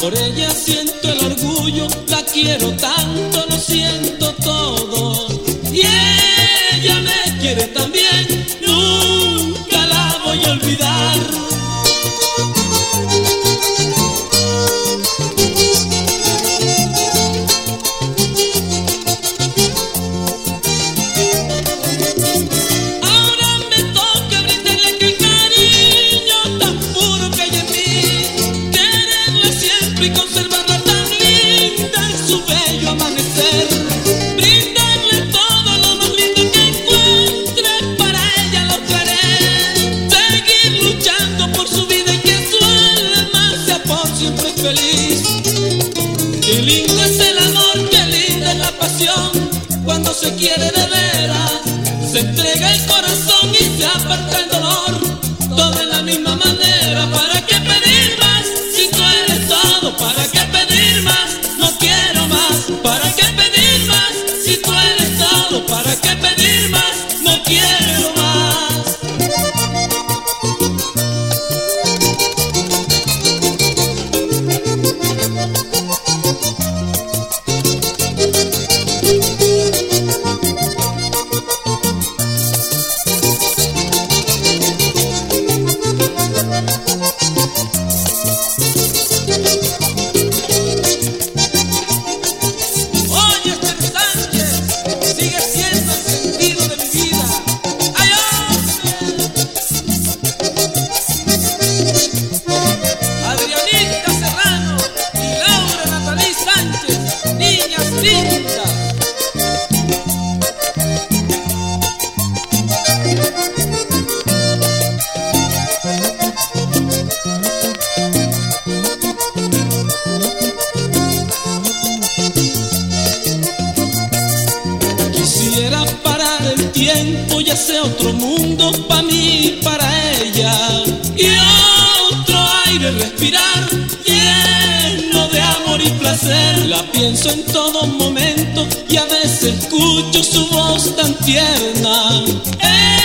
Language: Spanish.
Por ella siento el orgullo, la quiero tanto, lo siento todo. Y ella me quiere también, nunca la voy a olvidar. Y conservarla tan linda en su bello amanecer, brindarle todo lo más lindo que encuentre, para ella lo haré, seguir luchando por su vida y que su alma sea por siempre feliz. Qué lindo es el amor, qué linda es la pasión, cuando se quiere de veras, se entrega el corazón y se aparta el dolor, todo en la misma manera. ¿Para qué pedir más si tú eres todo? ¿Para qué pedir más? No quiero más. ¿Para qué pedir más si tú eres todo? ¿Para qué pedir más? No quiero más. Quisiera parar el tiempo y hacer otro mundo para mí, para ella, y otro aire respirar lleno de amor y placer. La pienso en todo momento y a veces escucho su voz tan tierna.